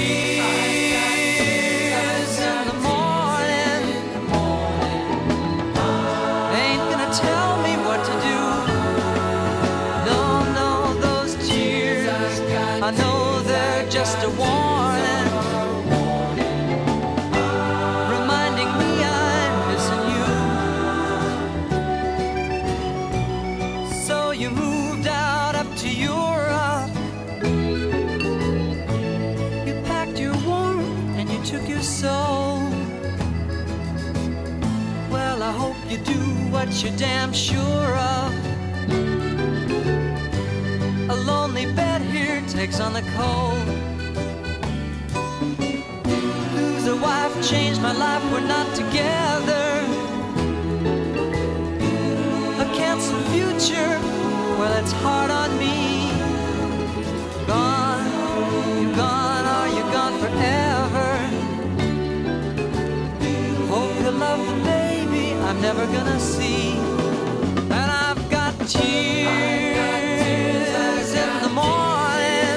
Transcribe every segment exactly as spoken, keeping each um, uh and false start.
tears in the morning. They ain't gonna tell me what to do. No, no, those tears, I know they're just a warning, reminding me I'm missing you. So you moved out up to Europe. You packed your warmth and you took your soul. Well, I hope you do what you're damn sure of. A lonely bed here takes on the cold. Lose a wife, changed my life, we're not together. A canceled future, well, it's hard on me. Gone, you're gone, are you gone forever? Hope you love the baby I'm never gonna see. And I've got tears in the morning.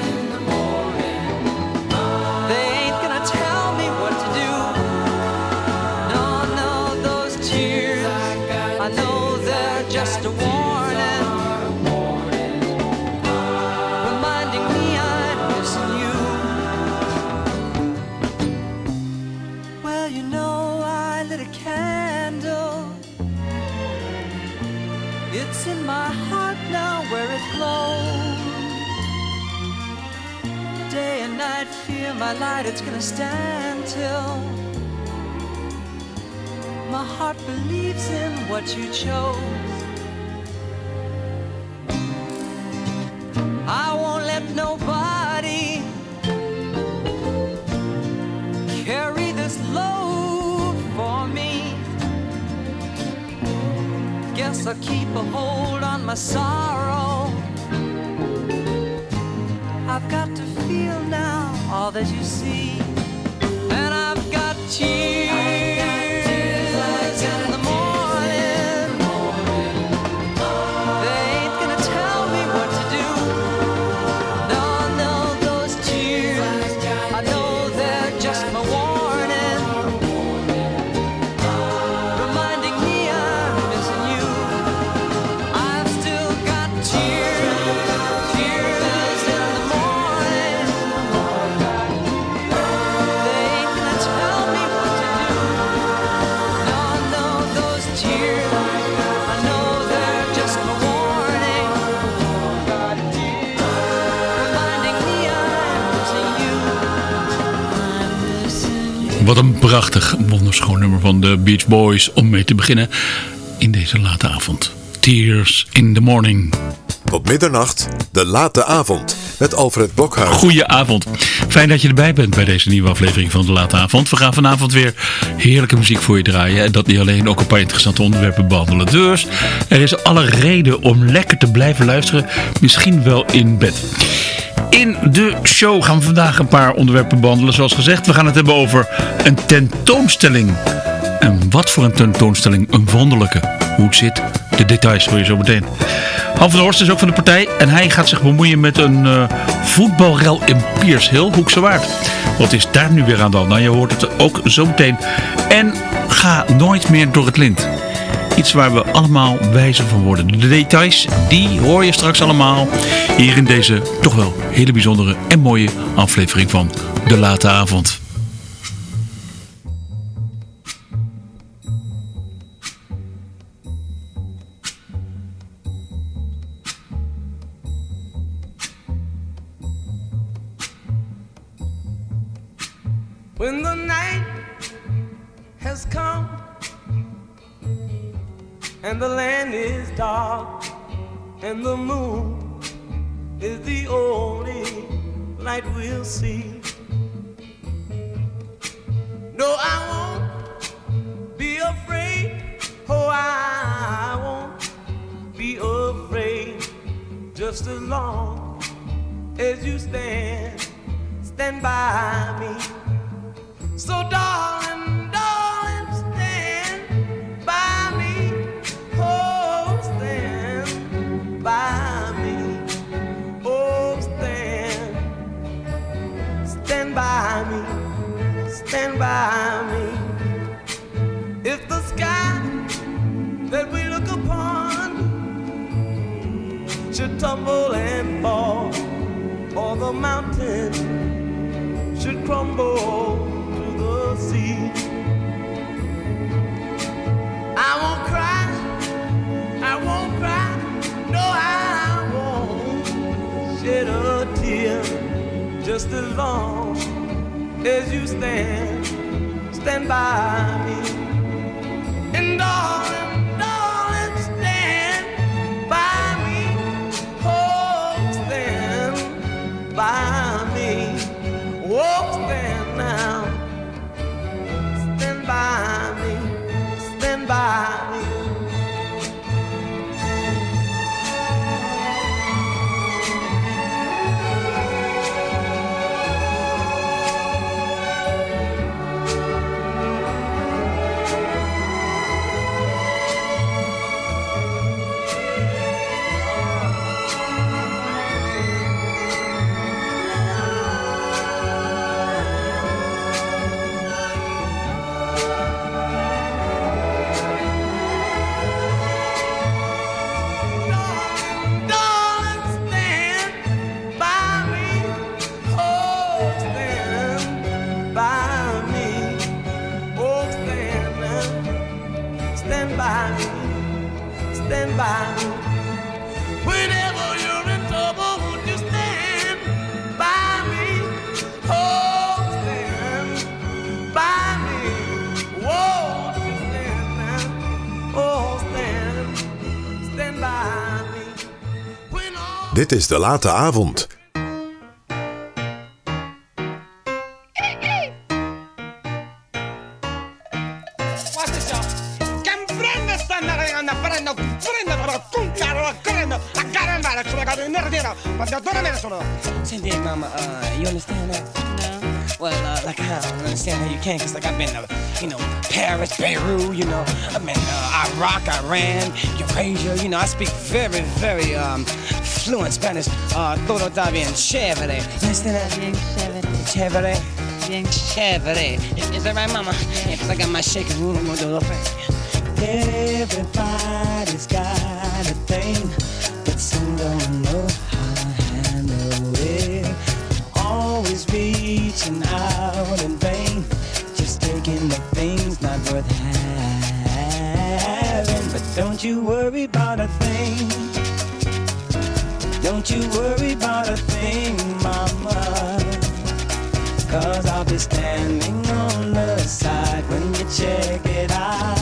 They ain't gonna tell me what to do. No, no, those tears, I know they're just a warning, reminding me I'm missing you. Well, you know I lit a candle. It's in my heart now where it glows. Day and night, fear my light, it's gonna stand till my heart believes in what you chose. I won't let nobody carry this load for me. Guess I'll keep a hold on my sorrow. I've got to feel now all that you see. And I've got tears in the morning. They ain't gonna tell me what to do. No, no, those tears, I know they're just my warning, reminding me I'm missing you. I've still got tears, tears in the morning. They ain't gonna tell me what to do. No, no, those tears, I know they're just my warning, reminding me I'm missing you. I'm missing you. Wat een prachtig, wonderschoon nummer van de Beach Boys om mee te beginnen in deze late avond. Tears in the Morning. Tot middernacht, de late avond, met Alfred Blokhuis. Goedenavond. Fijn dat je erbij bent bij deze nieuwe aflevering van de late avond. We gaan vanavond weer heerlijke muziek voor je draaien. En dat niet alleen, ook een paar interessante onderwerpen behandelen. Dus er is alle reden om lekker te blijven luisteren. Misschien wel in bed. In de show gaan we vandaag een paar onderwerpen behandelen. Zoals gezegd, we gaan het hebben over een tentoonstelling. En wat voor een tentoonstelling, een wonderlijke. Hoe het zit, de details hoor je zo meteen. Han van der Horst is ook van de partij en hij gaat zich bemoeien met een uh, voetbalrel in Piers Hill, Hoekse Waard. Wat is daar nu weer aan de hand? Nou, je hoort het ook zo meteen. En ga nooit meer door het lint. Iets waar we allemaal wijzer van worden. De details, die hoor je straks allemaal hier in deze toch wel hele bijzondere en mooie aflevering van De Late Avond. When the night has come and the land is dark and the moon is the only light we'll see. No, I won't be afraid. Oh, I won't be afraid. Just as long as you stand, stand by me. So darling, darling, stand by me. Oh, stand by me. Oh, stand, stand by me, stand by me. If the sky that we look upon should tumble and fall, or the mountain should crumble to the sea, I won't cry, I won't cry, no I won't shed a tear, just as long as you stand, stand by me. And darling, darling, stand by me, oh, stand by me, oh, stand now, stand by me, stand by me. Stand by me. Whenever you're in trouble, won't you stand by me? Oh, stand by me. Won't you stand now? Oh, stand, stand by me. When all... Dit is De Late Avond. Senti, mama, uh, you understand that? No. Well, uh, like, I don't understand how you can, because, like, I've been to, you know, Paris, Beirut, you know, I've been to uh, Iraq, Iran, Eurasia, you know, I speak very, very um, fluent Spanish. Uh, todo está bien chévere. You understand that? Bien chévere. Chévere? Bien chévere. Is, is that right, mama? Yeah, because I got my shaking room, I'm going to do a little thing. Everybody's got a thing, but some don't know how to handle it. Always reaching out in vain, just taking the things not worth having. But don't you worry about a thing, don't you worry about a thing, mama, 'cause I'll be standing on the side when you check it out.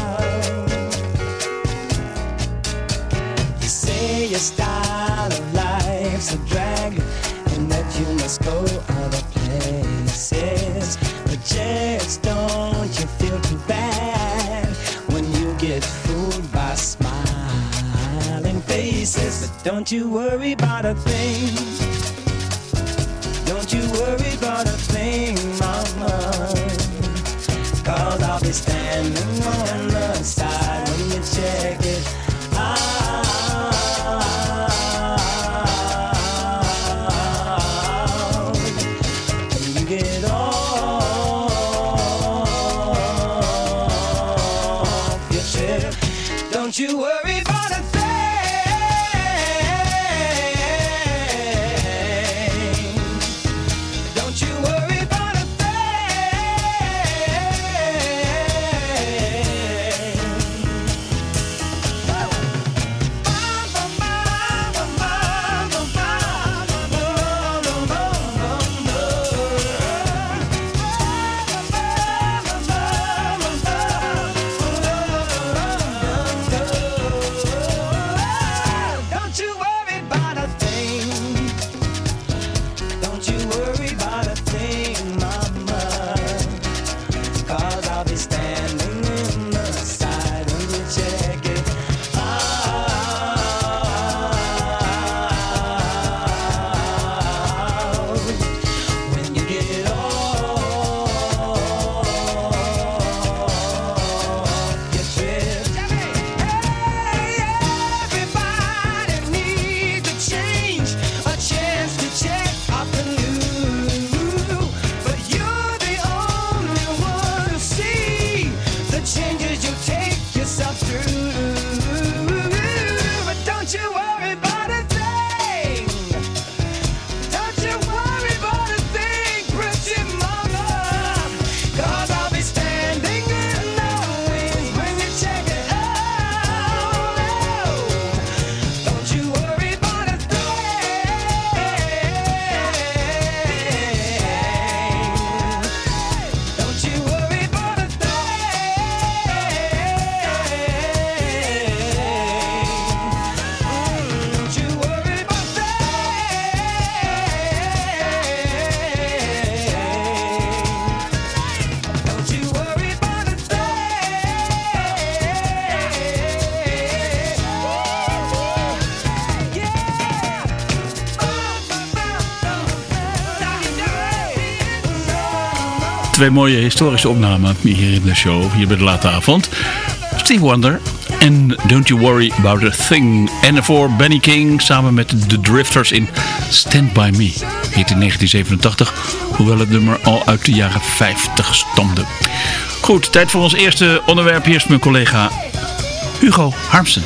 You say your style of life's a drag and that you must go other places, but just don't you feel too bad when you get fooled by smiling faces. But don't you worry about a thing, don't you worry about a thing, mama, 'cause I'll be standing on the side when you check it out. When you get off your trip, don't you worry about a thing. Don't you worry about a Twee mooie historische opnamen hier in de show, hier bij de late avond. Stevie Wonder en Don't You Worry About A Thing. En voor Benny King samen met de Drifters in Stand By Me. Heet in negentien zevenentachtig, hoewel het nummer al uit de jaren vijftig stamde. Goed, tijd voor ons eerste onderwerp. Hier is mijn collega Hugo Harmsen.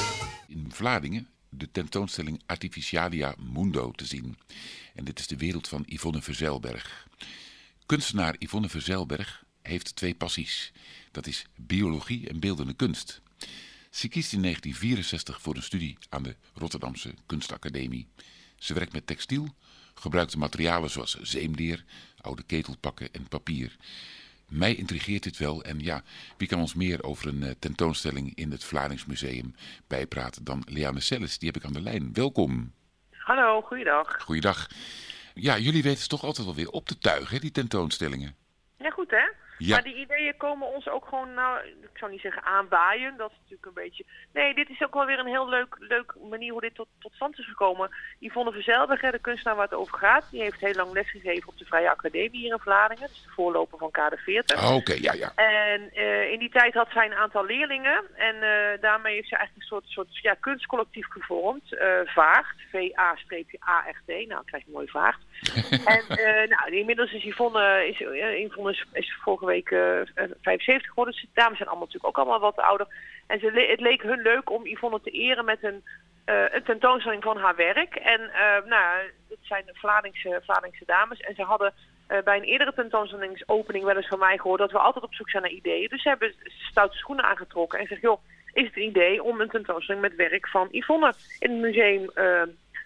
In Vlaardingen de tentoonstelling Artificialia Mundo te zien. En dit is de wereld van Yvonne Verzijlberg. Kunstenaar Yvonne Verzijlberg heeft twee passies. Dat is biologie en beeldende kunst. Ze kiest in negentien vierenzestig voor een studie aan de Rotterdamse Kunstacademie. Ze werkt met textiel, gebruikte materialen zoals zeemleer, oude ketelpakken en papier. Mij intrigeert dit wel en ja, wie kan ons meer over een uh, tentoonstelling in het Vlaardings Museum bijpraten dan Leanne Selles, die heb ik aan de lijn. Welkom. Hallo, goeiedag. Goeiedag. Ja, jullie weten toch altijd wel weer op te tuigen, hè, die tentoonstellingen? Ja, goed hè? Ja. Maar die ideeën komen ons ook gewoon, nou, ik zou niet zeggen aanwaaien, dat is natuurlijk een beetje... Nee, dit is ook wel weer een heel leuk, leuk manier hoe dit tot, tot stand is gekomen. Yvonne Verzijlberg, de kunstenaar waar het over gaat, die heeft heel lang lesgegeven op de Vrije Academie hier in Vlaardingen. Dat is de voorloper van K D veertig. Oh, oké, okay, ja, ja. En uh, in die tijd had zij een aantal leerlingen en uh, daarmee heeft ze eigenlijk een soort, soort ja, kunstcollectief gevormd. Uh, Vaart, V A A R T, nou, dan krijg je mooi Vaart. En uh, nou, inmiddels is Yvonne, is, uh, Yvonne is, is vorige week uh, vijfenzeventig geworden. Dus de dames zijn allemaal natuurlijk ook allemaal wat ouder. En ze le- het leek hun leuk om Yvonne te eren met een, uh, een tentoonstelling van haar werk. En uh, nou, dat zijn Vlaardingse, Vlaardingse dames. En ze hadden uh, bij een eerdere tentoonstellingsopening wel eens van mij gehoord dat we altijd op zoek zijn naar ideeën. Dus ze hebben stoute schoenen aangetrokken en zeggen, joh, is het een idee om een tentoonstelling met werk van Yvonne in het museum uh,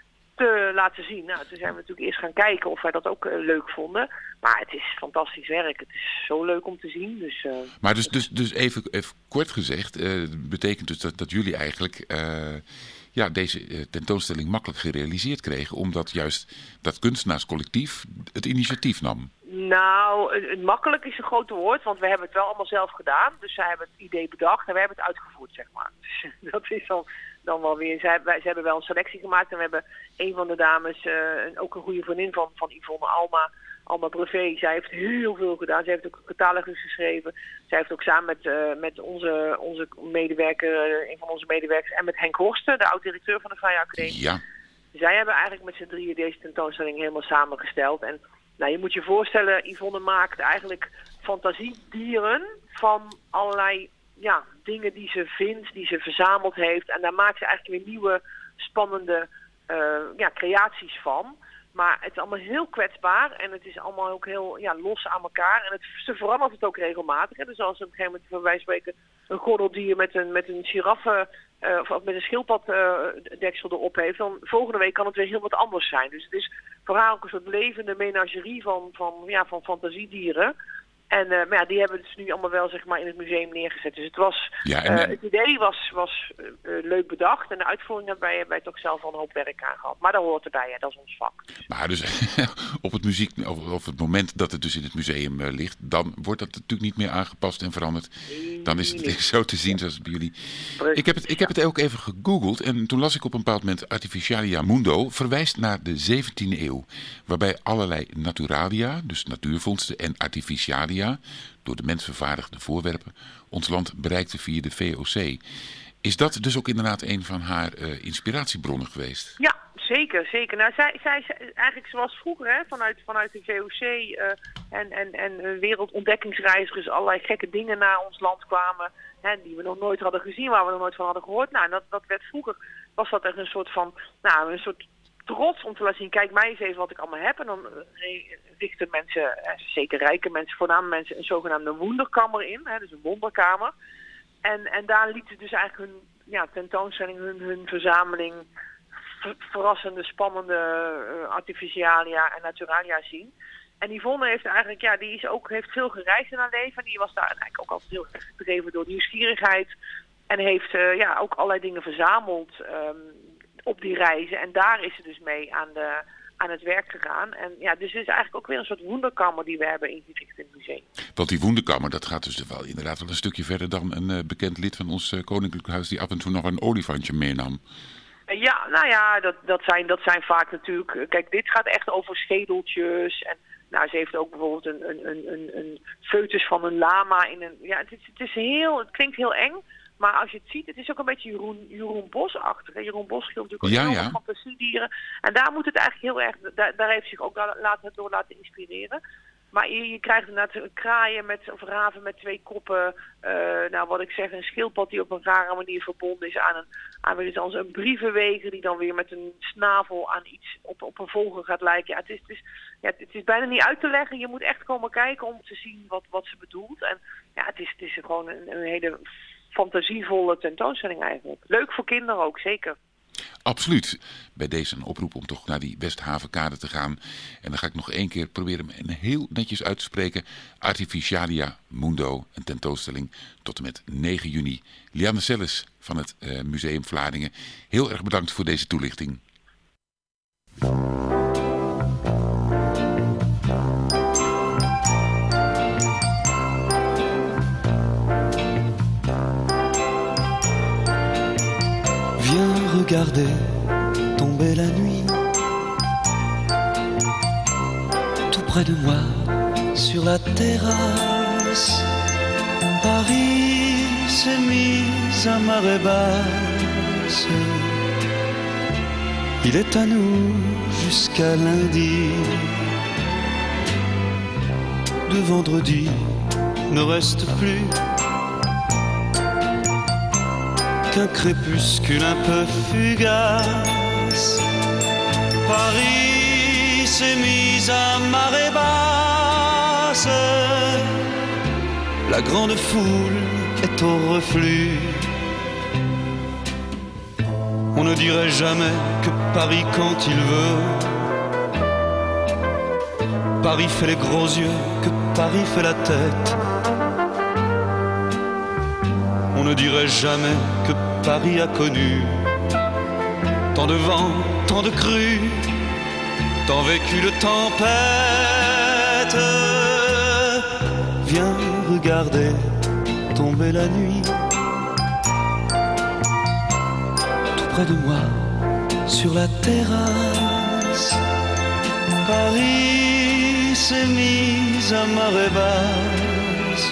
te laten zien. Nou, toen zijn we natuurlijk eerst gaan kijken of wij dat ook uh, leuk vonden. Maar het is fantastisch werk. Het is zo leuk om te zien. Dus, uh, maar dus, dus, dus even, even kort gezegd, uh, betekent dus dat, dat jullie eigenlijk uh, ja, deze uh, tentoonstelling makkelijk gerealiseerd kregen, omdat juist dat kunstenaarscollectief het initiatief nam. Nou, het, het makkelijk is een groot woord, want we hebben het wel allemaal zelf gedaan. Dus zij hebben het idee bedacht en wij hebben het uitgevoerd, zeg maar. Dus dat is dan... Dan wel weer. Ze hebben, ze hebben wel een selectie gemaakt en we hebben een van de dames, uh, ook een goede vriendin van, van Yvonne, Alma, Alma Brevet. Zij heeft heel veel gedaan. Zij heeft ook een catalogus geschreven. Zij heeft ook samen met, uh, met onze, onze medewerker, uh, een van onze medewerkers en met Henk Horsten, de oud-directeur van de Vrije Academie. Ja. Zij hebben eigenlijk met z'n drieën deze tentoonstelling helemaal samengesteld. En nou, je moet je voorstellen, Yvonne maakt eigenlijk fantasiedieren van allerlei ja, dingen die ze vindt, die ze verzameld heeft. En daar maakt ze eigenlijk weer nieuwe, spannende uh, ja, creaties van. Maar het is allemaal heel kwetsbaar en het is allemaal ook heel ja, los aan elkaar. En het, ze verandert het ook regelmatig. Hè. Dus als ze op een gegeven moment, van wij spreken, een gordeldier met een, met een giraffe uh, of met een schildpaddeksel uh, erop heeft, dan volgende week kan het weer heel wat anders zijn. Dus het is voor haar ook een soort levende menagerie van, van, ja, van fantasiedieren. En uh, maar ja, die hebben dus nu allemaal wel zeg maar in het museum neergezet. Dus het was, ja, en, uh, het idee was, was uh, leuk bedacht. En de uitvoering daarbij hebben wij toch zelf al een hoop werk aan gehad. Maar dat hoort erbij, hè. Dat is ons vak. Maar dus op het muziek, of, of het moment dat het dus in het museum uh, ligt, dan wordt dat natuurlijk niet meer aangepast en veranderd. Dan is het nee. zo te zien zoals het bij jullie. Ik heb, het, ik heb het ook even gegoogeld en toen las ik op een bepaald moment Artificialia Mundo verwijst naar de zeventiende eeuw. Waarbij allerlei naturalia, dus natuurvondsten en artificialia, door de mens vervaardigde voorwerpen, ons land bereikte via de V O C. Is dat dus ook inderdaad een van haar uh, inspiratiebronnen geweest? Ja, zeker, zeker. Nou, zij, zij, eigenlijk zoals vroeger, hè, vanuit, vanuit de V O C uh, en, en, en wereldontdekkingsreizigers allerlei gekke dingen naar ons land kwamen, hè, die we nog nooit hadden gezien, waar we nog nooit van hadden gehoord. Nou, dat, dat werd vroeger, was dat echt een soort van, nou, een soort trots om te laten zien, kijk mij eens even wat ik allemaal heb. En dan richten mensen, zeker rijke mensen, voornamelijk mensen, een zogenaamde wonderkamer in. Hè, dus een wonderkamer. En, en daar lieten ze dus eigenlijk hun ja, tentoonstelling, hun, hun verzameling ver, verrassende, spannende uh, artificialia en naturalia zien. En Yvonne heeft eigenlijk, ja, die is ook, heeft veel gereisd in haar leven. En die was daar eigenlijk ook altijd heel erg gedreven door nieuwsgierigheid. En heeft uh, ja, ook allerlei dingen verzameld um, op die reizen. En daar is ze dus mee aan, de, aan het werk gegaan. En ja, dus het is eigenlijk ook weer een soort wonderkamer die we hebben ingericht in het museum. Want die wonderkamer, dat gaat dus wel inderdaad wel een stukje verder dan een uh, bekend lid van ons uh, koninklijk huis die af en toe nog een olifantje meenam. Ja, nou ja, dat, dat, zijn, dat zijn vaak natuurlijk... Kijk, dit gaat echt over schedeltjes en Nou, ze heeft ook bijvoorbeeld een, een, een, een, een foetus van een lama in een... Ja, het is, het is heel... Het klinkt heel eng. Maar als je het ziet, het is ook een beetje Jeroen, Jeroen Bos-achtig. Hè? Jeroen Bos scheelt natuurlijk ook Ja, heel ja. veel fantasiedieren. En daar moet het eigenlijk heel erg... Daar, daar heeft zich ook laten, door laten inspireren. Maar je, je krijgt inderdaad kraaien met, of raven met twee koppen. Uh, nou, wat ik zeg, een schildpad die op een rare manier verbonden is aan een, aan weer eens een brievenweger die dan weer met een snavel aan iets op, op een vogel gaat lijken. Ja, het is, het, is, ja, het is bijna niet uit te leggen. Je moet echt komen kijken om te zien wat, wat ze bedoelt. En ja, het is, het is gewoon een, een hele fantasievolle tentoonstelling eigenlijk. Leuk voor kinderen ook, zeker. Absoluut. Bij deze een oproep om toch naar die Westhavenkade te gaan. En dan ga ik nog één keer proberen hem heel netjes uit te spreken. Artificialia Mundo, een tentoonstelling tot en met negen juni. Liane Selles van het uh, Museum Vlaardingen. Heel erg bedankt voor deze toelichting. Viens regarder tomber la nuit tout près de moi sur la terrasse. Paris s'est mise à marée basse. Il est à nous jusqu'à lundi. De vendredi ne reste plus qu'un crépuscule un peu fugace. Paris s'est mise à marée basse. La grande foule est au reflux. On ne dirait jamais que Paris quand il veut. Paris fait les gros yeux, que Paris fait la tête. On ne dirait jamais que Paris a connu tant de vent, tant de crues, tant vécu de tempêtes. Viens regarder tomber la nuit tout près de moi sur la terrasse. Paris s'est mise à marée basse.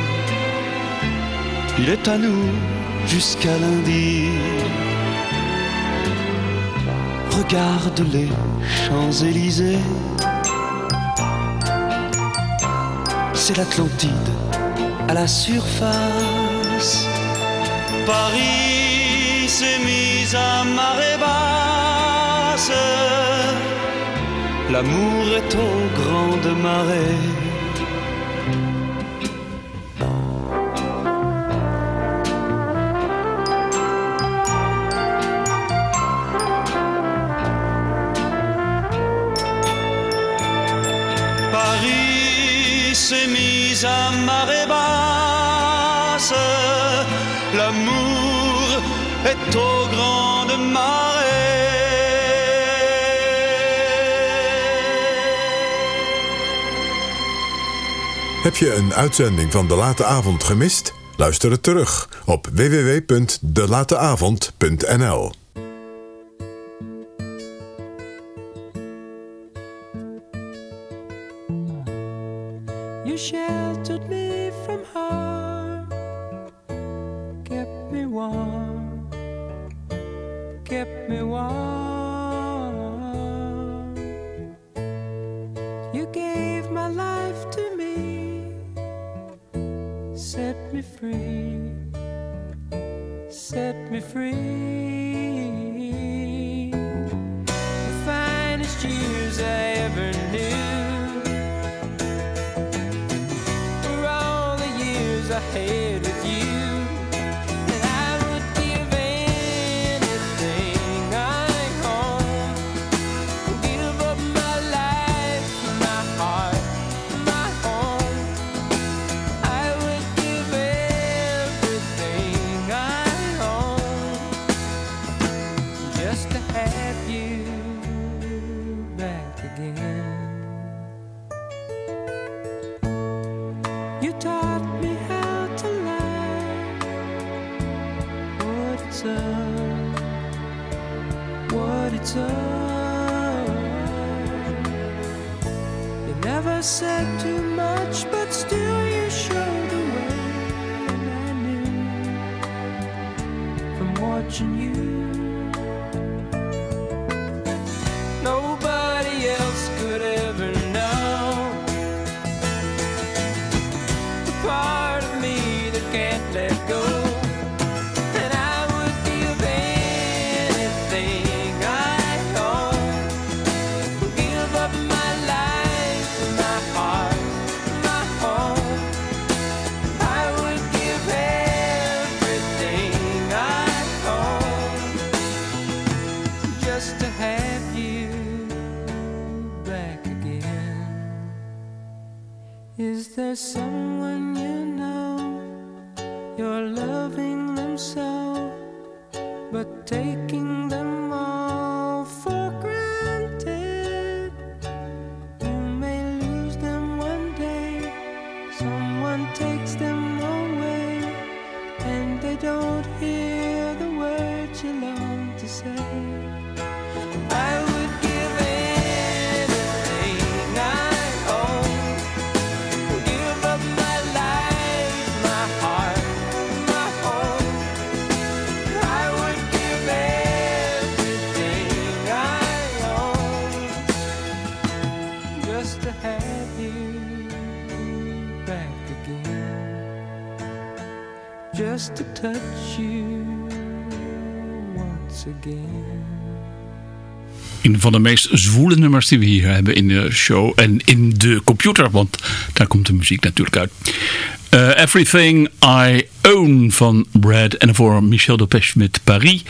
Il est à nous jusqu'à lundi. Regarde les Champs-Élysées. C'est l'Atlantide à la surface. Paris s'est mise à marée basse. L'amour est aux grandes marées. S'est mise à marée basse. L'amour est aux grandes marées. Heb je een uitzending van De Late Avond gemist? Luister het terug op w w w punt de late avond punt n l. You sheltered me from harm, kept me warm, kept me warm. You gave my life to me, set me free, set me free. The finest years I ever knew. I had with you, and I would give anything I own, give up my life, my heart, my home. I would give everything I own just to have you back again. You taught me how to laugh, never said too much, but still you showed the way, and I knew from watching you. Nobody else could ever know the part of me that can't let go. And I would give anything I own, give up my life, my heart, my home. I would give everything I own just to have you back again. Is there someone you know, you're loving them so, but taking them all for granted? You may lose them one day, someone takes them away, and they don't hear the words you long to say. I would give anything I own, give up my life, my heart, my home. I would give everything I own just to have you back again, just to touch you once again. Een van de meest zwoele nummers die we hier hebben in de show en in de computer, want daar komt de muziek natuurlijk uit. Uh, Everything I Own van Brad en voor Michel Delpech met Paris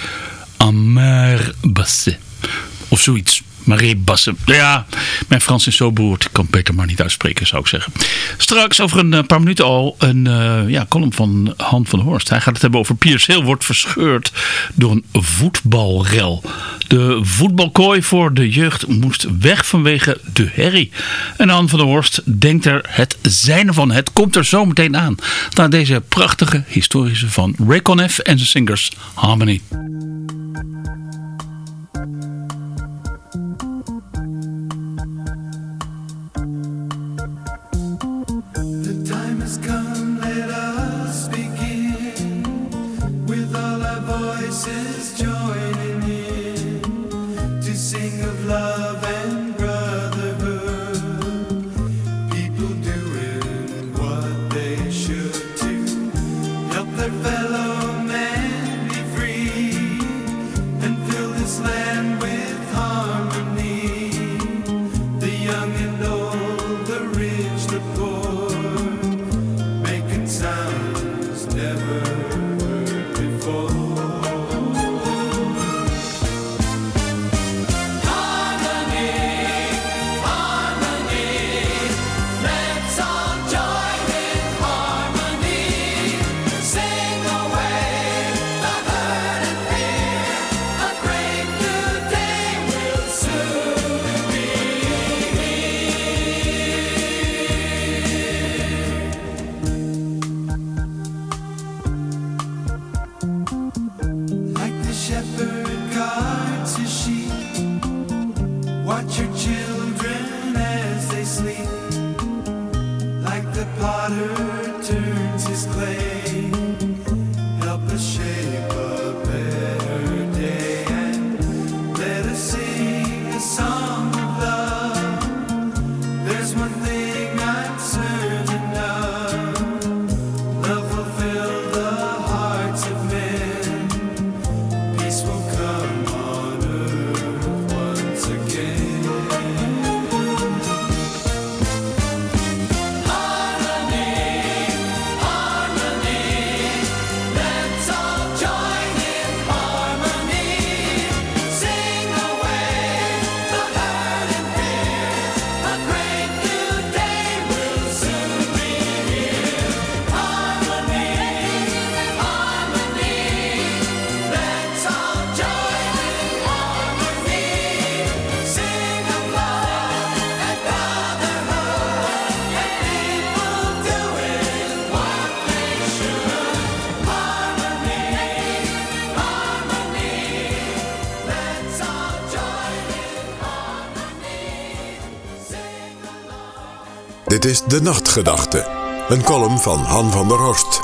en Mer Basse of zoiets. Marie Basse. Ja, mijn Frans is zo beroerd. Ik kan het beter maar niet uitspreken, zou ik zeggen. Straks over een paar minuten al een uh, ja, column van Han van der Horst. Hij gaat het hebben over Piers Hill wordt verscheurd door een voetbalrel. De voetbalkooi voor de jeugd moest weg vanwege de herrie. En Han van der Horst denkt er het zijne van. Het komt er zo meteen aan. Na deze prachtige historische van Ray Conniff en zijn Singers Harmony. Harmony, harmony. Dit is De Nachtgedachte, een column van Han van der Horst.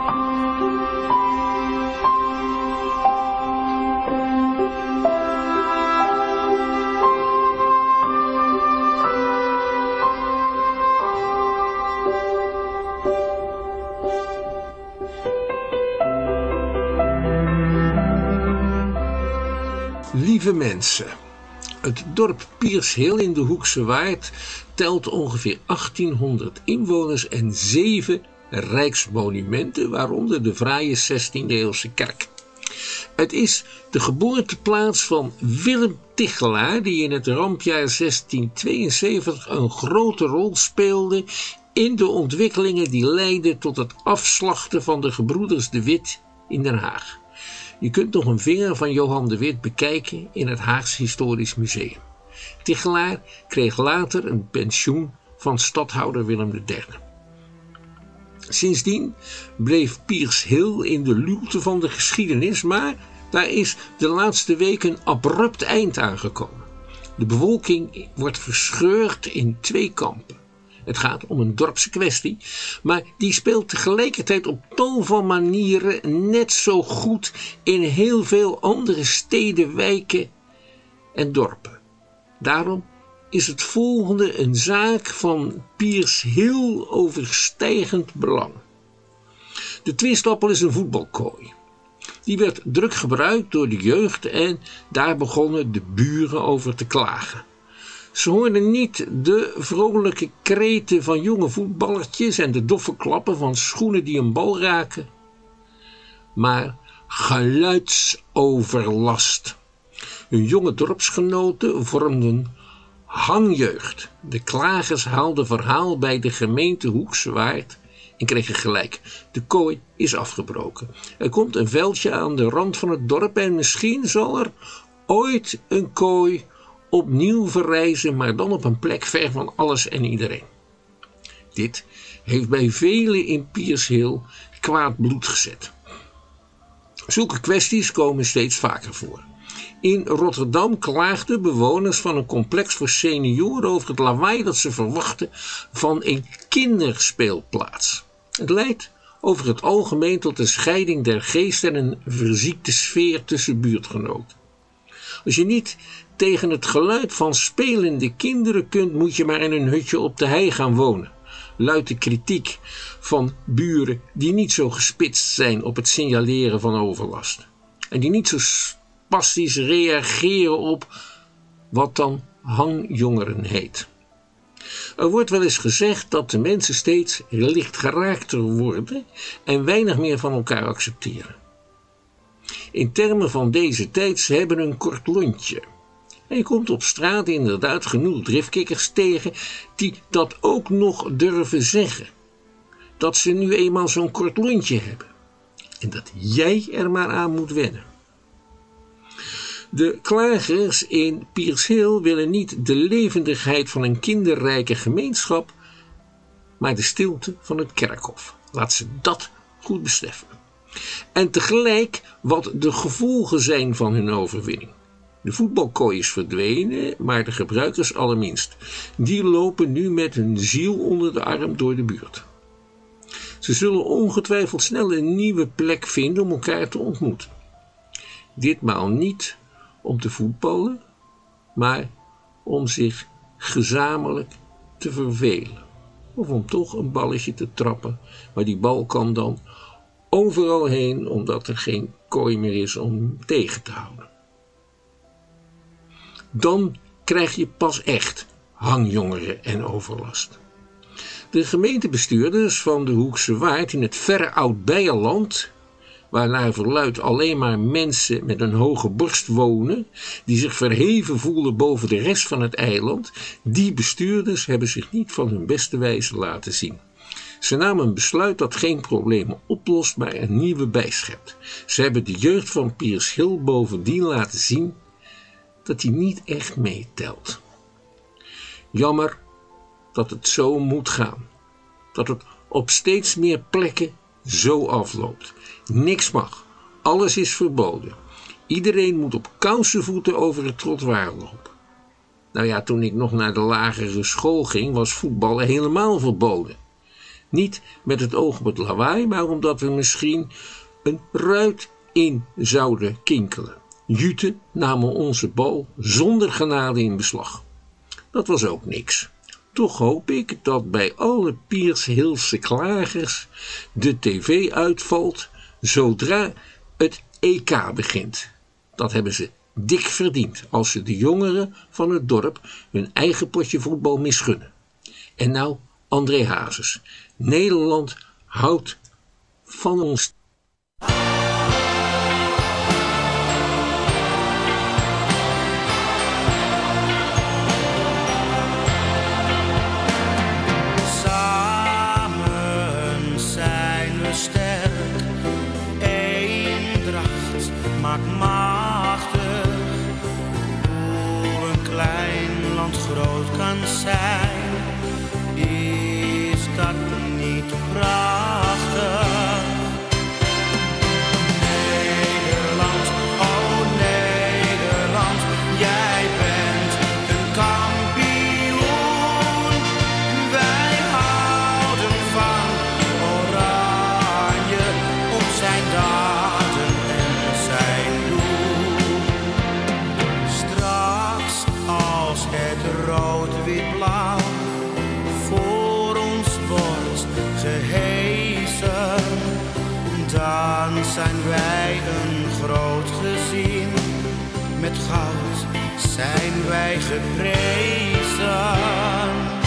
Lieve mensen, het dorp Piershill in de Hoekse Waard telt ongeveer achttienhonderd inwoners en zeven rijksmonumenten, waaronder de fraaie zestiende-eeuwse kerk. Het is de geboorteplaats van Willem Tichelaar, die in het rampjaar zestien tweeënzeventig een grote rol speelde in de ontwikkelingen die leidden tot het afslachten van de gebroeders de Wit in Den Haag. Je kunt nog een vinger van Johan de Wit bekijken in het Haags Historisch Museum. Tichelaar kreeg later een pensioen van stadhouder Willem de derde. Sindsdien bleef Piershill in de luwte van de geschiedenis, maar daar is de laatste weken een abrupt eind aangekomen. De bevolking wordt verscheurd in twee kampen. Het gaat om een dorpse kwestie, maar die speelt tegelijkertijd op tal van manieren net zo goed in heel veel andere steden, wijken en dorpen. Daarom is het volgende een zaak van Piershill overstijgend belang. De Twistappel is een voetbalkooi. Die werd druk gebruikt door de jeugd en daar begonnen de buren over te klagen. Ze hoorden niet de vrolijke kreten van jonge voetballertjes en de doffe klappen van schoenen die een bal raken, maar geluidsoverlast. Hun jonge dorpsgenoten vormden hangjeugd. De klagers haalden verhaal bij de gemeente Hoekse Waard en kregen gelijk. De kooi is afgebroken. Er komt een veldje aan de rand van het dorp en misschien zal er ooit een kooi opnieuw verrijzen, maar dan op een plek ver van alles en iedereen. Dit heeft bij velen in Piershill kwaad bloed gezet. Zulke kwesties komen steeds vaker voor. In Rotterdam klaagden bewoners van een complex voor senioren over het lawaai dat ze verwachten van een kinderspeelplaats. Het leidt over het algemeen tot een scheiding der geest en een verziekte sfeer tussen buurtgenoten. Als je niet tegen het geluid van spelende kinderen kunt, moet je maar in een hutje op de hei gaan wonen. Luidt de kritiek van buren die niet zo gespitst zijn op het signaleren van overlast. En die niet zo spastisch reageren op wat dan hangjongeren heet. Er wordt wel eens gezegd dat de mensen steeds lichtgeraakter worden en weinig meer van elkaar accepteren. In termen van deze tijd, ze hebben een kort lontje. En je komt op straat inderdaad genoeg driftkikkers tegen die dat ook nog durven zeggen. Dat ze nu eenmaal zo'n kort lontje hebben. En dat jij er maar aan moet wennen. De klagers in Piershill willen niet de levendigheid van een kinderrijke gemeenschap, maar de stilte van het kerkhof. Laat ze dat goed beseffen. En tegelijk wat de gevolgen zijn van hun overwinning. De voetbalkooi is verdwenen, maar de gebruikers allerminst. Die lopen nu met hun ziel onder de arm door de buurt. Ze zullen ongetwijfeld snel een nieuwe plek vinden om elkaar te ontmoeten. Ditmaal niet om te voetballen, maar om zich gezamenlijk te vervelen. Of om toch een balletje te trappen, maar die bal kan dan overal heen, omdat er geen kooi meer is om hem tegen te houden. Dan krijg je pas echt hangjongeren en overlast. De gemeentebestuurders van de Hoekse Waard in het verre Oud-Beierland, waar naar verluidt alleen maar mensen met een hoge borst wonen, die zich verheven voelen boven de rest van het eiland, die bestuurders hebben zich niet van hun beste wijze laten zien. Ze namen een besluit dat geen problemen oplost, maar een nieuwe bijschept. Ze hebben de jeugd van Piershill bovendien laten zien dat hij niet echt meetelt. Jammer dat het zo moet gaan. Dat het op steeds meer plekken zo afloopt. Niks mag. Alles is verboden. Iedereen moet op kousenvoeten over het trottoir lopen. Nou ja, toen ik nog naar de lagere school ging, was voetballen helemaal verboden. Niet met het oog op het lawaai, maar omdat we misschien een ruit in zouden kinkelen. Juten namen onze bal zonder genade in beslag. Dat was ook niks. Toch hoop ik dat bij alle Piershillse klagers de tv uitvalt zodra het E K begint. Dat hebben ze dik verdiend als ze de jongeren van het dorp hun eigen potje voetbal misgunnen. En nou André Hazes. Nederland houdt van ons. Samen zijn we sterk, eendracht maakt machtig. Hoe een klein land groot kan zijn, is dat niet prachtig? Nederland, oh Nederland, jij bent een kampioen. Wij houden van Oranje om zijn daden en zijn doen. Straks als het rood-wit-blauw voor ons wordt gehesen, dan zijn wij een groot gezin. Met goud zijn wij geprezen.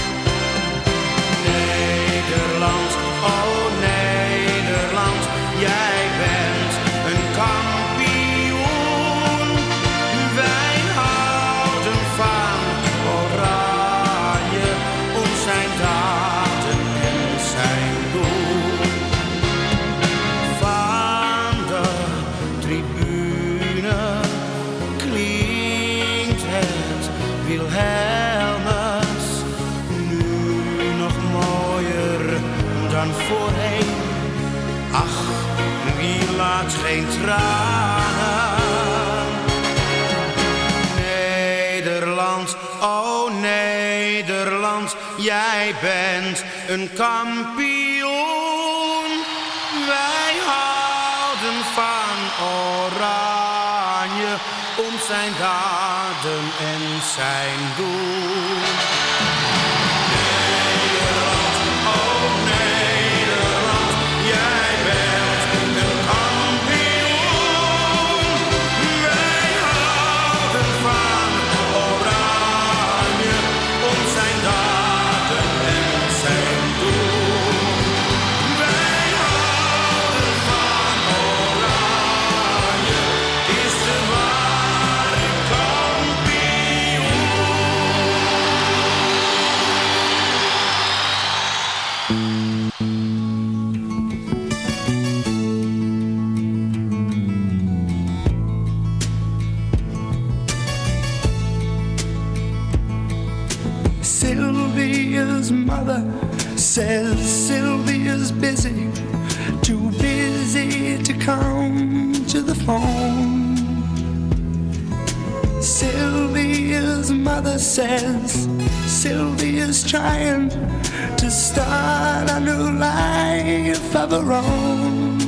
Nederland, oh Nederland, jij bent een kampioen. Wij houden van Oranje om zijn daden en zijn doel. Van de tribune klinkt het Wilhelmus nu nog mooier dan voorheen. Ach, wie laat geen tranen? Nederland, oh Nederland, jij bent een kampioen. Wij houden van Oranje om zijn daden en zijn doel. Nederland, oh Nederland, jij bent een kampioen. Wij houden van Oranje om zijn daden en zijn doel. Wij houden van Oranje, is de ware kampioen. Sylvia's mother says Sylvia's busy, too busy to come to the phone. Sylvia's mother says Sylvia's trying to start a new life of her own.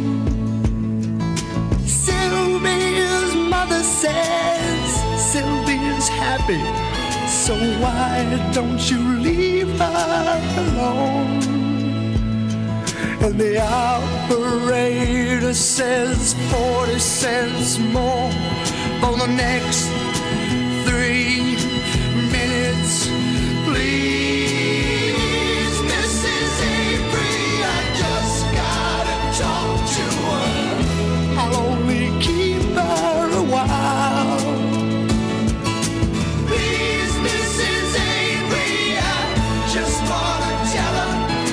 Sylvia's mother says Sylvia's happy, so why don't you leave her alone? And the operator says forty cents more for the next three minutes. Please, Missus Avery, I just gotta talk to her. I'll only keep her a while. Please, Missus Avery, I just wanna tell her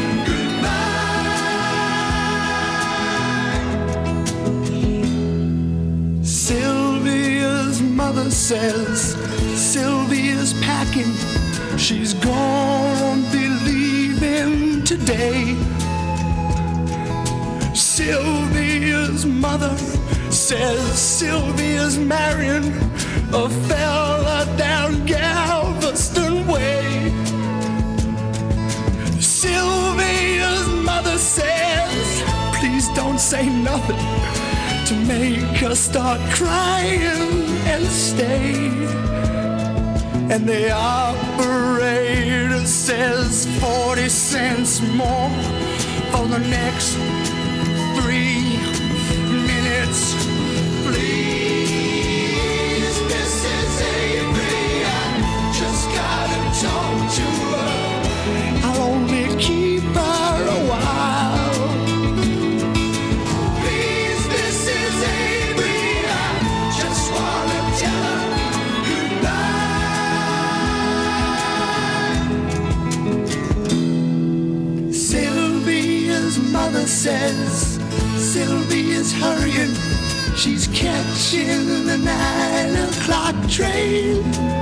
goodbye. Sylvia's mother says Sylvia's packing, she's gonna be leaving today. Sylvia's mother says Sylvia's marrying a fella down Galveston Western way. Sylvia's mother says, please don't say nothing to make her start crying and stay. And the operator says forty cents more for the next three minutes. Please, Missus Avery, I just gotta talk to her. I'll only keep her a while. Please, Missus Avery, I just wanna tell her goodbye. Sylvia's mother says Sylvia's hurrying. She's catching the nine o'clock train.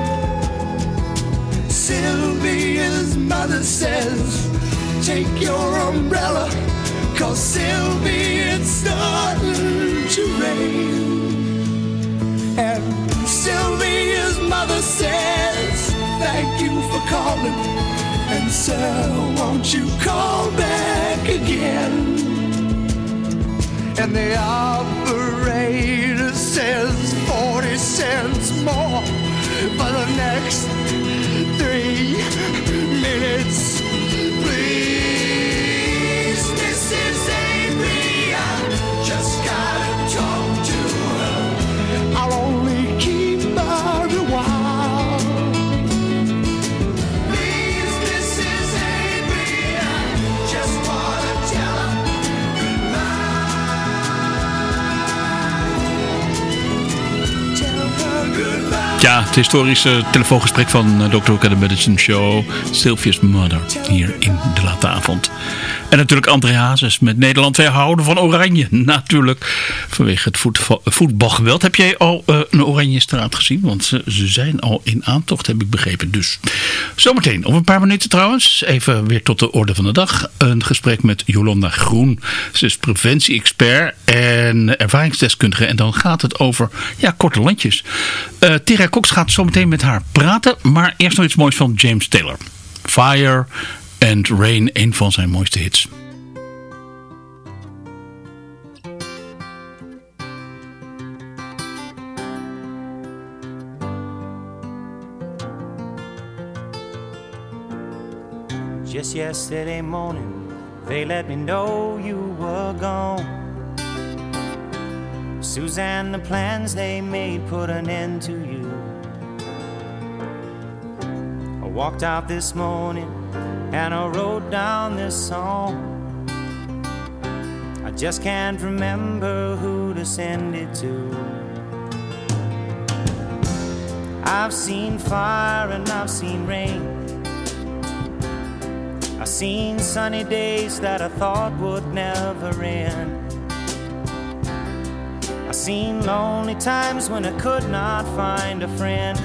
Sylvia's mother says, take your umbrella, 'cause Sylvia, it's starting to rain. And Sylvia's mother says, thank you for calling, and sir, won't you call back again? And the operator says forty cents more for the next three minutes. Please, Missus Avery, I just gotta talk to her. I'll only keep her a while. Please, Missus Avery, I just wanna tell her Ja, het historische telefoongesprek van dokter Hook en de Medicine Show. Sylvia's Mother, hier in de late avond. En natuurlijk André Hazes met Nederland weerhouden van Oranje. Natuurlijk, vanwege het voetbal, voetbalgeweld. Heb jij al uh, een Oranje straat gezien? Want ze, ze zijn al in aantocht, heb ik begrepen. Dus zometeen, over een paar minuten trouwens. Even weer tot de orde van de dag. Een gesprek met Jolanda Groen. Ze is preventie-expert en ervaringsdeskundige. En dan gaat het over ja, korte landjes. Uh, Tira Cox gaat zometeen met haar praten. Maar eerst nog iets moois van James Taylor. Fire and Rain, een van zijn mooiste hits. Just yesterday morning, they let me know you were gone. Suzanne, the plans they made put an end to you. I walked out this morning and I wrote down this song. I just can't remember who to send it to. I've seen fire and I've seen rain. I've seen sunny days that I thought would never end. I've seen lonely times when I could not find a friend.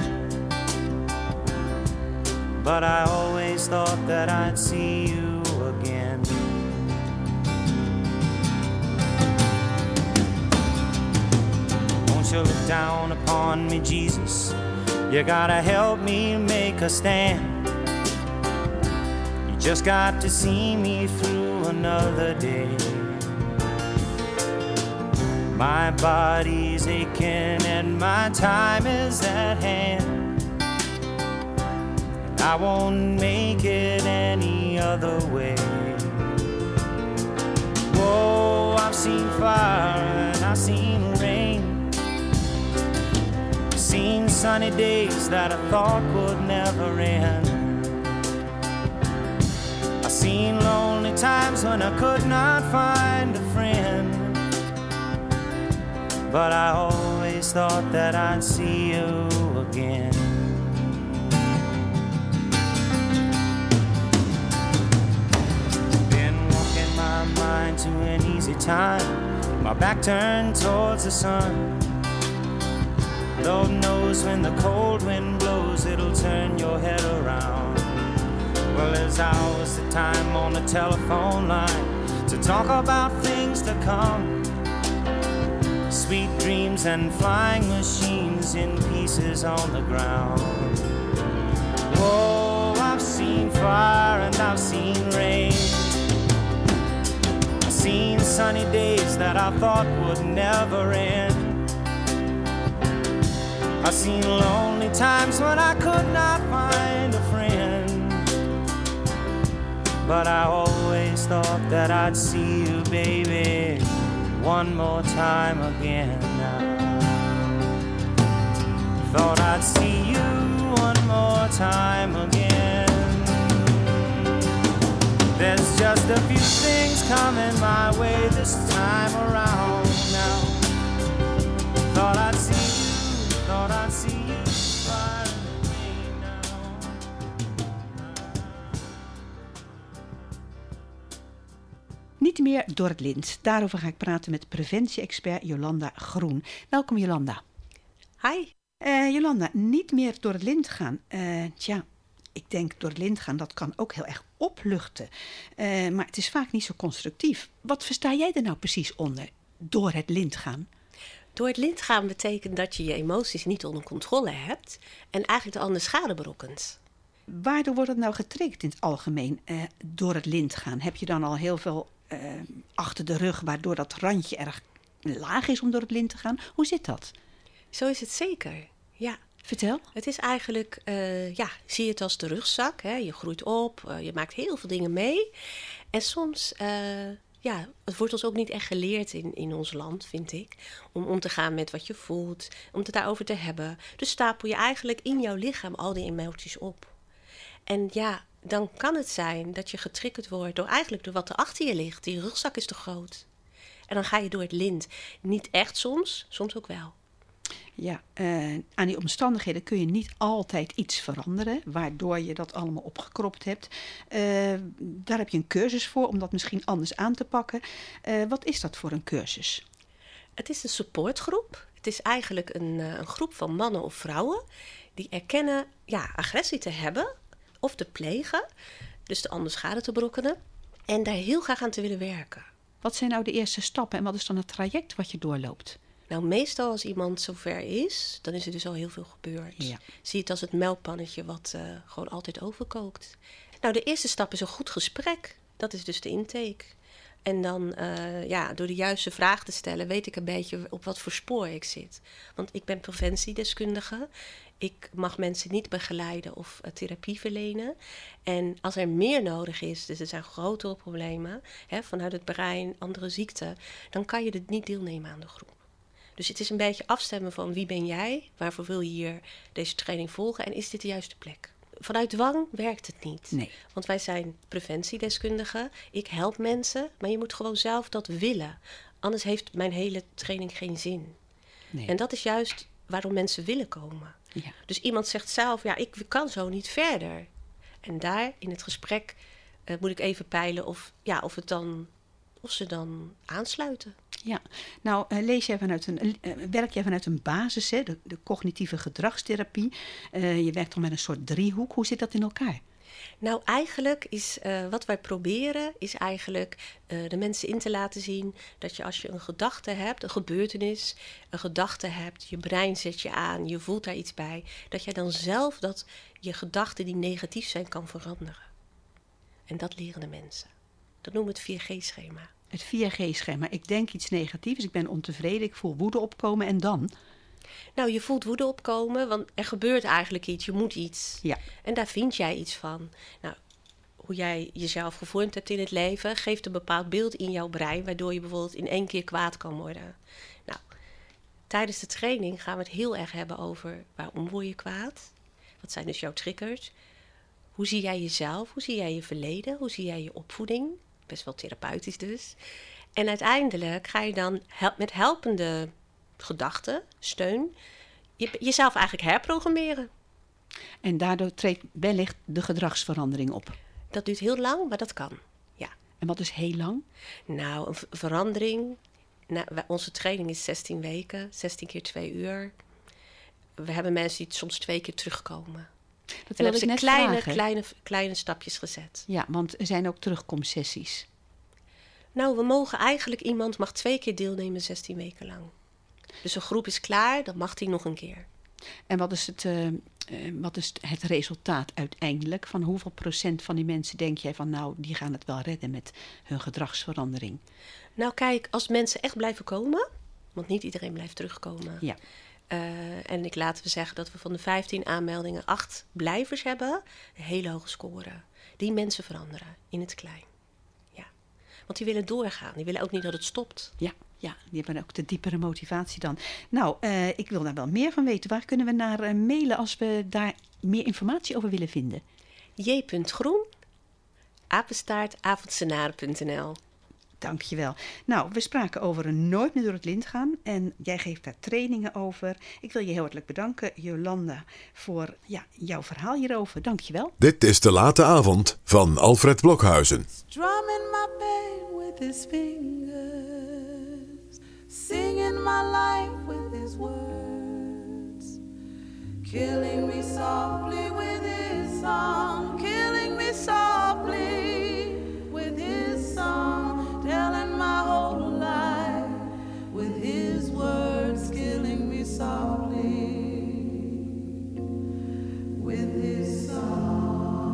But I always thought that I'd see you again. Won't you look down upon me, Jesus? You gotta help me make a stand. You just got to see me through another day. My body's aching and my time is at hand. I won't make it any other way. Whoa, I've seen fire and I've seen rain. Seen sunny days that I thought would never end. I've seen lonely times when I could not find a friend. But I always thought that I'd see you again. To an easy time, my back turned towards the sun. Lord knows when the cold wind blows, it'll turn your head around. Well, there's hours of time on the telephone line to talk about things to come. Sweet dreams and flying machines in pieces on the ground. Oh, I've seen fire and I've seen rain. I've seen sunny days that I thought would never end. I've seen lonely times when I could not find a friend. But I always thought that I'd see you, baby, one more time again now. Thought I'd see you one more time again. There's just a few things coming my way this time around now. Thought I'd see you, thought I'd see you far away now. Niet meer door het lint. Daarover ga ik praten met preventie-expert Jolanda Groen. Welkom Jolanda. Hi. Uh, Jolanda, niet meer door het lint gaan. Uh, tja, ik denk door het lint gaan, dat kan ook heel erg opluchten. Uh, maar het is vaak niet zo constructief. Wat versta jij er nou precies onder, door het lint gaan? Door het lint gaan betekent dat je je emoties niet onder controle hebt en eigenlijk de ander schade berokkent. Waardoor wordt het nou getriggerd in het algemeen, uh, door het lint gaan? Heb je dan al heel veel uh, achter de rug, waardoor dat randje erg laag is om door het lint te gaan? Hoe zit dat? Zo is het zeker, ja. Vertel. Het is eigenlijk, uh, ja, zie je het als de rugzak. Hè? Je groeit op, uh, je maakt heel veel dingen mee. En soms, uh, ja, het wordt ons ook niet echt geleerd in, in ons land, vind ik. Om om te gaan met wat je voelt, om het daarover te hebben. Dus stapel je eigenlijk in jouw lichaam al die emoties op. En ja, dan kan het zijn dat je getriggerd wordt door eigenlijk door wat er achter je ligt. Die rugzak is te groot. En dan ga je door het lint. Niet echt soms, soms ook wel. Ja, uh, aan die omstandigheden kun je niet altijd iets veranderen, waardoor je dat allemaal opgekropt hebt. Uh, daar heb je een cursus voor om dat misschien anders aan te pakken. Uh, wat is dat voor een cursus? Het is een supportgroep. Het is eigenlijk een, uh, een groep van mannen of vrouwen die erkennen ja, agressie te hebben of te plegen. Dus de ander schade te berokkenen en daar heel graag aan te willen werken. Wat zijn nou de eerste stappen en wat is dan het traject wat je doorloopt? Nou, meestal als iemand zover is, dan is er dus al heel veel gebeurd. Ja. Zie het als het melkpannetje wat uh, gewoon altijd overkookt. Nou, de eerste stap is een goed gesprek. Dat is dus de intake. En dan, uh, ja, door de juiste vraag te stellen, weet ik een beetje op wat voor spoor ik zit. Want ik ben preventiedeskundige. Ik mag mensen niet begeleiden of uh, therapie verlenen. En als er meer nodig is, dus er zijn grotere problemen, hè, vanuit het brein, andere ziekten, dan kan je dus niet deelnemen aan de groep. Dus het is een beetje afstemmen van wie ben jij, waarvoor wil je hier deze training volgen en is dit de juiste plek? Vanuit dwang werkt het niet. Nee. Want wij zijn preventiedeskundigen. Ik help mensen, maar je moet gewoon zelf dat willen. Anders heeft mijn hele training geen zin. Nee. En dat is juist waarom mensen willen komen. Ja. Dus iemand zegt zelf, ja, ik kan zo niet verder. En daar in het gesprek uh, moet ik even peilen of, ja, of, het dan, of ze dan aansluiten. Ja, nou uh, lees jij vanuit een, uh, werk jij vanuit een basis, hè, de, de cognitieve gedragstherapie. Uh, je werkt dan met een soort driehoek. Hoe zit dat in elkaar? Nou, eigenlijk is uh, wat wij proberen, is eigenlijk uh, de mensen in te laten zien dat je als je een gedachte hebt, een gebeurtenis, een gedachte hebt, je brein zet je aan, je voelt daar iets bij, dat jij dan zelf dat je gedachten die negatief zijn kan veranderen. En dat leren de mensen. Dat noemen we het vier G schema. Het vier G schema. Ik denk iets negatiefs, ik ben ontevreden, ik voel woede opkomen en dan? Nou, je voelt woede opkomen, want er gebeurt eigenlijk iets, je moet iets. Ja. En daar vind jij iets van. Nou, hoe jij jezelf gevormd hebt in het leven, geeft een bepaald beeld in jouw brein, waardoor je bijvoorbeeld in één keer kwaad kan worden. Nou, tijdens de training gaan we het heel erg hebben over waarom word je kwaad? Wat zijn dus jouw triggers? Hoe zie jij jezelf? Hoe zie jij je verleden? Hoe zie jij je opvoeding? Best wel therapeutisch dus. En uiteindelijk ga je dan hel- met helpende gedachten, steun, je, jezelf eigenlijk herprogrammeren. En daardoor treedt wellicht de gedragsverandering op. Dat duurt heel lang, maar dat kan, ja. En wat is heel lang? Nou, een v- verandering. Nou, onze training is zestien weken, zestien keer twee uur. We hebben mensen die soms twee keer terugkomen. Dat en hebben ze ze kleine, vragen. kleine, kleine stapjes gezet. Ja, want er zijn ook terugkomsessies. Nou, we mogen eigenlijk, iemand mag twee keer deelnemen zestien weken lang. Dus een groep is klaar, dan mag die nog een keer. En wat is het, uh, uh, wat is het resultaat uiteindelijk? Van hoeveel procent van die mensen denk jij van nou, die gaan het wel redden met hun gedragsverandering? Nou kijk, als mensen echt blijven komen, want niet iedereen blijft terugkomen. Ja. Uh, en ik laten we zeggen dat we van de vijftien aanmeldingen acht blijvers hebben. Een hele hoge score. Die mensen veranderen in het klein. Ja. Want die willen doorgaan. Die willen ook niet dat het stopt. Ja, ja, die hebben ook de diepere motivatie dan. Nou, uh, ik wil daar wel meer van weten. Waar kunnen we naar uh, mailen als we daar meer informatie over willen vinden? j.groen, apenstaart, avondsenare punt n l. Dankjewel. Nou, we spraken over een Nooit meer door het lint gaan. En jij geeft daar trainingen over. Ik wil je heel hartelijk bedanken, Jolanda, voor ja, jouw verhaal hierover. Dankjewel. Dit is De Late Avond van Alfred Blokhuizen. Strumming my pain with his fingers, singing my life with his words, killing me softly with his song, killing me softly with his song. Telling my whole life with his words, killing me softly with his song.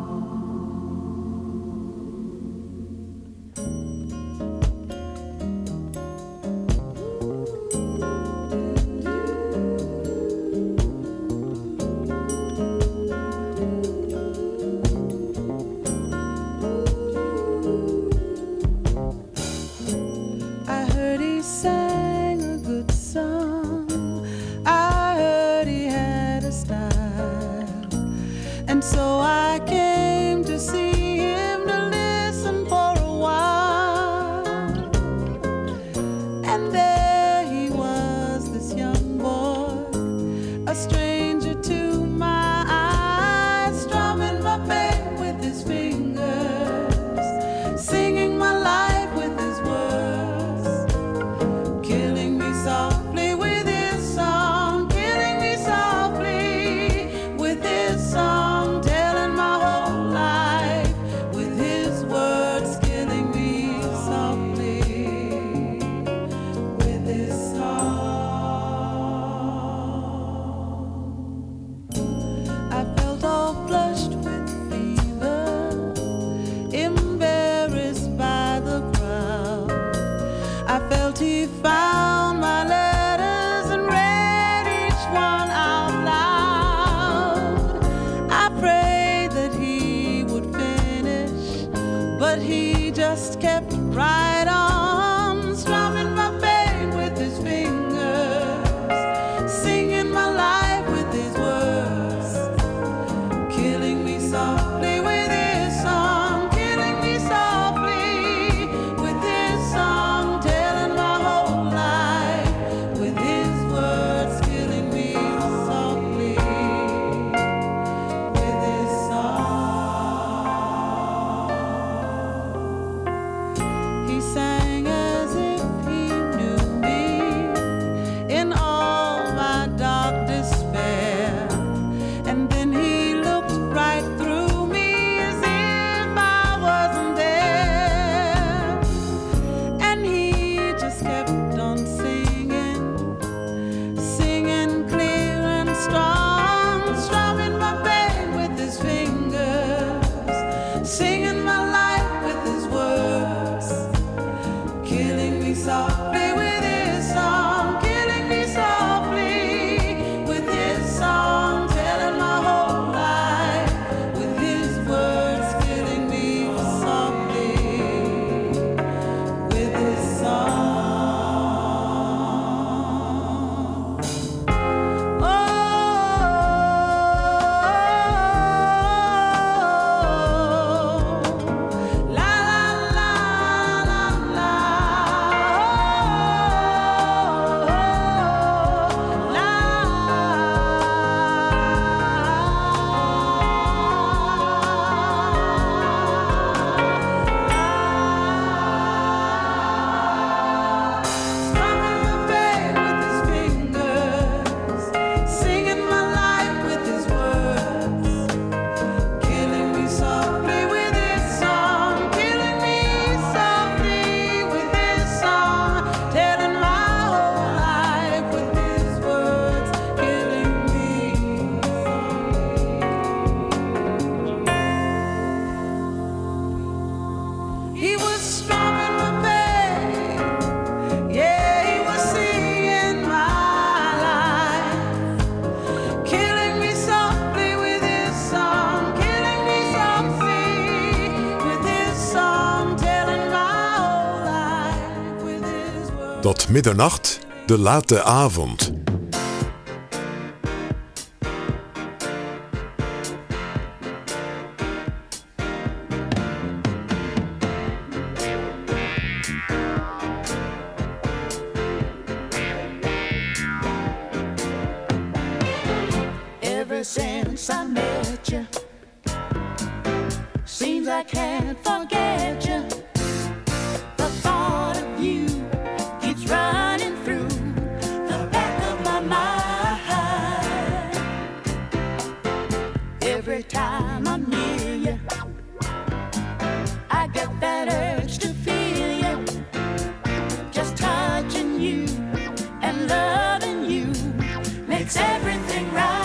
So I came to see him to listen for a while. And there he was, this young boy, a stranger to my eyes, strumming my pain with his fingers, singing my life with his words, killing me softly with his song, killing me softly with his song. He found my letters and read each one out loud. I prayed that he would finish, but he just kept right on, strumming my pain with his fingers, singing my life with his words, killing me softly with his song, killing me softly with his song. He Tot middernacht, de late avond. Ever since I met you, seems I can't forget you. The thought of you keeps running through the back of my mind. Every time I'm near you, I get that urge to feel you. Just touching you and loving you makes everything right.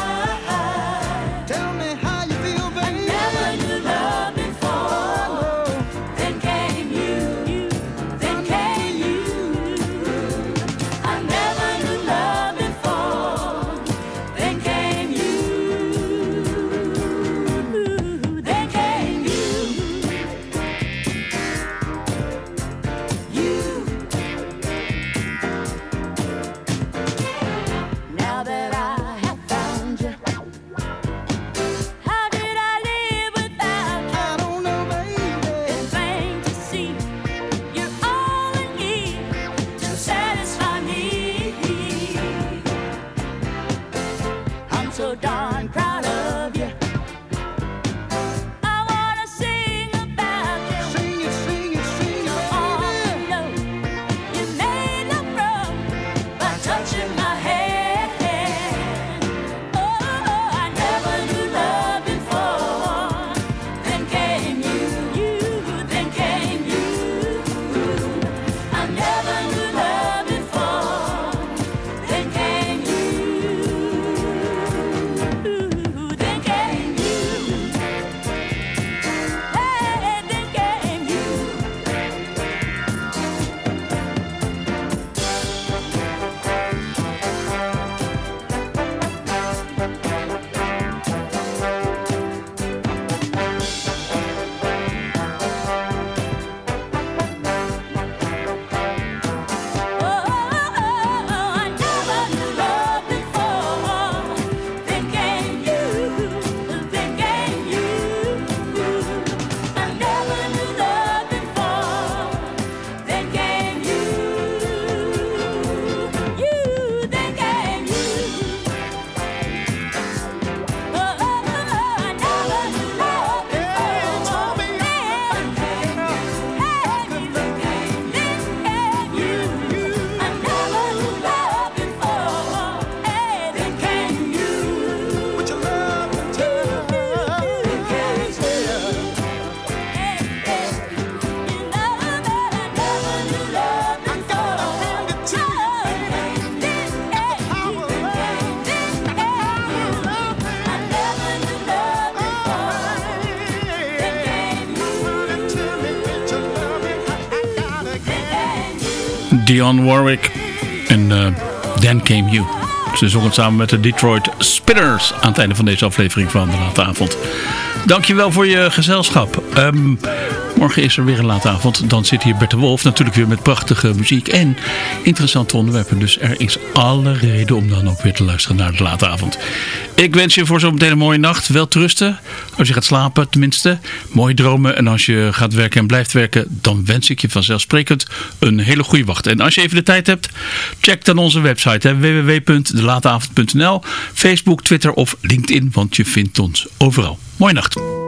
Dionne Warwick en uh, Then Came You. Ze zongen samen met de Detroit Spinners aan het einde van deze aflevering van de Late Avond. Dankjewel voor je gezelschap. Um, morgen is er weer een Late Avond. Dan zit hier Bert de Wolf natuurlijk weer met prachtige muziek en interessante onderwerpen. Dus er is alle reden om dan ook weer te luisteren naar de Late Avond. Ik wens je voor zometeen een mooie nacht. Wel te rusten. Als je gaat slapen tenminste. Mooie dromen. En als je gaat werken en blijft werken, dan wens ik je vanzelfsprekend een hele goede wacht. En als je even de tijd hebt, check dan onze website w w w punt de late avond punt n l, Facebook, Twitter of LinkedIn. Want je vindt ons overal. Mooie nacht.